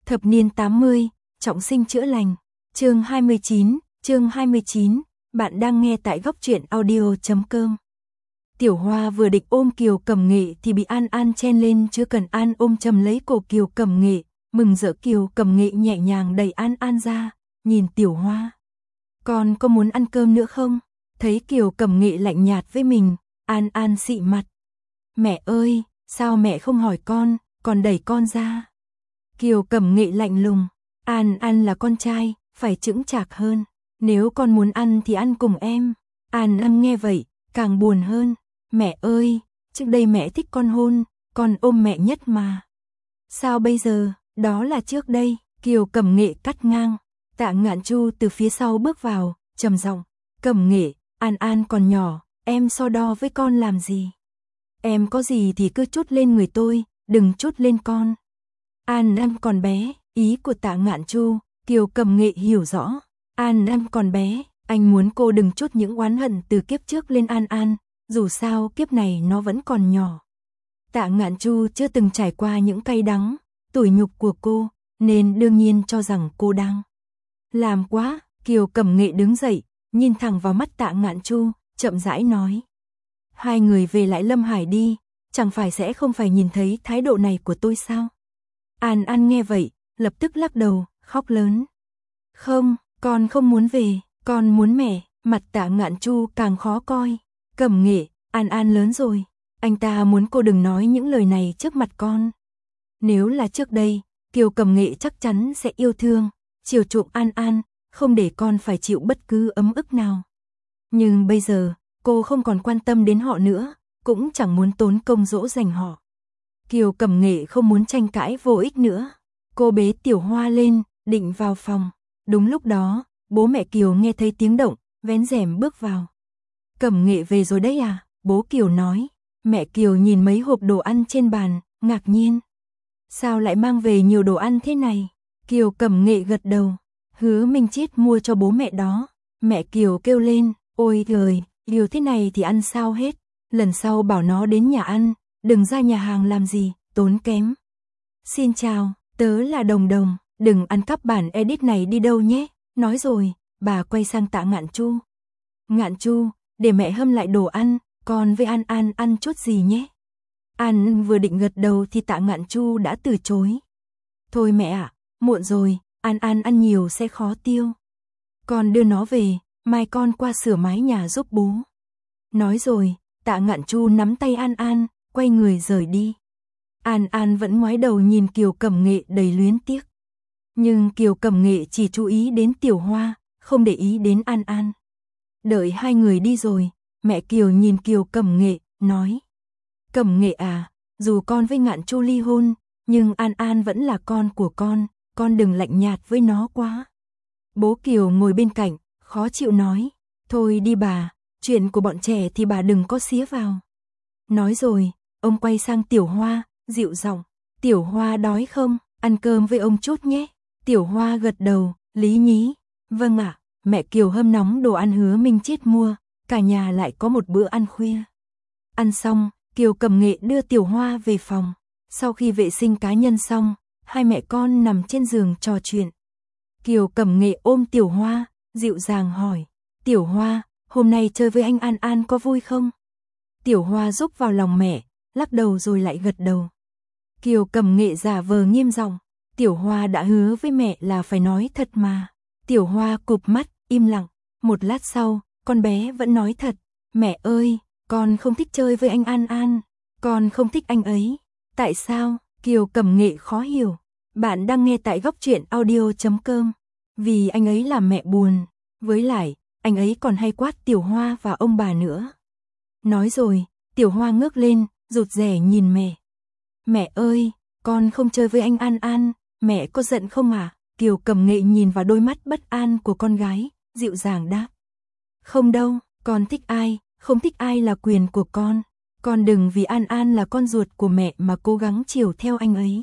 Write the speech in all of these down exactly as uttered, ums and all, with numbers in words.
Thập niên tám mươi, trọng sinh chữa lành. Chương hai mươi chín, chương hai mươi chín, bạn đang nghe tại góc truyện audio chấm com. Tiểu Hoa vừa định ôm Kiều Cẩm Nghệ thì bị An An chen lên, chưa cần An ôm chầm lấy cổ Kiều Cẩm Nghệ, mừng rỡ Kiều Cẩm Nghệ nhẹ nhàng đẩy An An ra, nhìn Tiểu Hoa. Con có muốn ăn cơm nữa không? Thấy Kiều Cẩm Nghệ lạnh nhạt với mình, An An xị mặt. Mẹ ơi, sao mẹ không hỏi con, còn đẩy con ra? Kiều Cẩm Nghệ lạnh lùng, An An là con trai, phải chững chạc hơn. Nếu con muốn ăn thì ăn cùng em. An An nghe vậy, càng buồn hơn. Mẹ ơi, trước đây mẹ thích con hôn, con ôm mẹ nhất mà. Sao bây giờ, đó là trước đây, Kiều Cẩm Nghệ cắt ngang. Tạ Ngạn Chu từ phía sau bước vào, trầm giọng, Cẩm Nghệ, An An còn nhỏ, em so đo với con làm gì? Em có gì thì cứ trút lên người tôi, đừng trút lên con. An An còn bé, ý của Tạ Ngạn Chu, Kiều Cẩm Nghệ hiểu rõ. An An còn bé, anh muốn cô đừng trút những oán hận từ kiếp trước lên An An, dù sao kiếp này nó vẫn còn nhỏ. Tạ Ngạn Chu chưa từng trải qua những cay đắng, tủi nhục của cô, nên đương nhiên cho rằng cô đang làm quá. Kiều Cẩm Nghệ đứng dậy, nhìn thẳng vào mắt Tạ Ngạn Chu, chậm rãi nói. Hai người về lại Lâm Hải đi, chẳng phải sẽ không phải nhìn thấy thái độ này của tôi sao? An An nghe vậy, lập tức lắc đầu, khóc lớn. Không, con không muốn về, con muốn mẹ. Mặt Tạ Ngạn Chu càng khó coi. Cẩm Nghệ, An An lớn rồi, anh ta muốn cô đừng nói những lời này trước mặt con. Nếu là trước đây, Kiều Cẩm Nghệ chắc chắn sẽ yêu thương, chiều chuộng An An, không để con phải chịu bất cứ ấm ức nào. Nhưng bây giờ, cô không còn quan tâm đến họ nữa, cũng chẳng muốn tốn công dỗ dành họ. Kiều Cẩm Nghệ không muốn tranh cãi vô ích nữa. Cô bế Tiểu Hoa lên, định vào phòng. Đúng lúc đó, bố mẹ Kiều nghe thấy tiếng động, vén rèm bước vào. Cẩm Nghệ về rồi đấy à? Bố Kiều nói. Mẹ Kiều nhìn mấy hộp đồ ăn trên bàn, ngạc nhiên. Sao lại mang về nhiều đồ ăn thế này? Kiều Cẩm Nghệ gật đầu. Hứa Minh Chiết mua cho bố mẹ đó. Mẹ Kiều kêu lên, ôi trời, điều thế này thì ăn sao hết. Lần sau bảo nó đến nhà ăn, đừng ra nhà hàng làm gì, tốn kém. Xin chào, tớ là Đồng Đồng, đừng ăn cắp bản edit này đi đâu nhé. Nói rồi, bà quay sang Tạ Ngạn Chu. Ngạn Chu, để mẹ hâm lại đồ ăn, con với An An ăn chút gì nhé. An vừa định gật đầu thì Tạ Ngạn Chu đã từ chối. Thôi mẹ ạ, muộn rồi, An An ăn nhiều sẽ khó tiêu. Con đưa nó về, mai con qua sửa mái nhà giúp bố. Nói rồi, Tạ Ngạn Chu nắm tay An An, quay người rời đi. An An vẫn ngoái đầu nhìn Kiều Cẩm Nghệ đầy luyến tiếc. Nhưng Kiều Cẩm Nghệ chỉ chú ý đến Tiểu Hoa, không để ý đến An An. Đợi hai người đi rồi, mẹ Kiều nhìn Kiều Cẩm Nghệ, nói. Cẩm Nghệ à, dù con với Ngạn Chu ly hôn, nhưng An An vẫn là con của con, con đừng lạnh nhạt với nó quá. Bố Kiều ngồi bên cạnh, khó chịu nói. Thôi đi bà, chuyện của bọn trẻ thì bà đừng có xía vào. Nói rồi, ông quay sang Tiểu Hoa, dịu giọng. Tiểu Hoa đói không? Ăn cơm với ông chút nhé. Tiểu Hoa gật đầu, lý nhí. Vâng ạ, mẹ Kiều hâm nóng đồ ăn Hứa Minh Chiết mua, cả nhà lại có một bữa ăn khuya. Ăn xong, Kiều Cẩm Nghệ đưa Tiểu Hoa về phòng. Sau khi vệ sinh cá nhân xong, hai mẹ con nằm trên giường trò chuyện. Kiều Cẩm Nghệ ôm Tiểu Hoa, dịu dàng hỏi. Tiểu Hoa, hôm nay chơi với anh An An có vui không? Tiểu Hoa rúc vào lòng mẹ, lắc đầu rồi lại gật đầu. Kiều Cẩm Nghệ giả vờ nghiêm giọng. Tiểu Hoa đã hứa với mẹ là phải nói thật mà. Tiểu Hoa cụp mắt, im lặng. Một lát sau, con bé vẫn nói thật. Mẹ ơi, con không thích chơi với anh An An. Con không thích anh ấy. Tại sao? Kiều Cẩm Nghệ khó hiểu. Bạn đang nghe tại góc truyện audio chấm com. Vì anh ấy làm mẹ buồn. Với lại, anh ấy còn hay quát Tiểu Hoa và ông bà nữa. Nói rồi, Tiểu Hoa ngước lên, rụt rè nhìn mẹ. Mẹ ơi, con không chơi với anh An An, mẹ có giận không à? Kiều Cẩm Nghệ nhìn vào đôi mắt bất an của con gái, dịu dàng đáp. Không đâu, con thích ai, không thích ai là quyền của con. Con đừng vì An An là con ruột của mẹ mà cố gắng chiều theo anh ấy.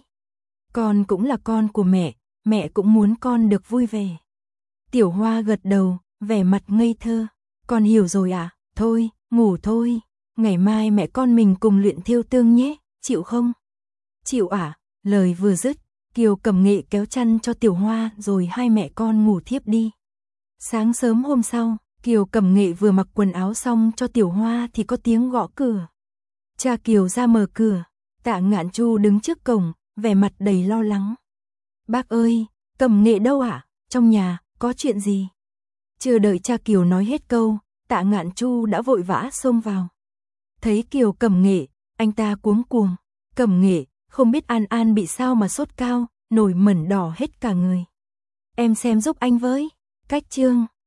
Con cũng là con của mẹ, mẹ cũng muốn con được vui vẻ. Tiểu Hoa gật đầu, vẻ mặt ngây thơ. Con hiểu rồi à? Thôi, ngủ thôi. Ngày mai mẹ con mình cùng luyện thêu tương nhé, chịu không? Chịu à? Lời vừa dứt, Kiều Cẩm Nghệ kéo chăn cho Tiểu Hoa rồi hai mẹ con ngủ thiếp đi. Sáng sớm hôm sau, Kiều Cẩm Nghệ vừa mặc quần áo xong cho Tiểu Hoa thì có tiếng gõ cửa. Cha Kiều ra mở cửa, Tạ Ngạn Chu đứng trước cổng, vẻ mặt đầy lo lắng. Bác ơi, Cẩm Nghệ đâu ạ? Trong nhà, có chuyện gì? Chưa đợi cha Kiều nói hết câu, Tạ Ngạn Chu đã vội vã xông vào. Thấy Kiều Cẩm Nghệ, anh ta cuống cuồng. Cẩm Nghệ, không biết An An bị sao mà sốt cao, nổi mẩn đỏ hết cả người. Em xem giúp anh với. Cách chương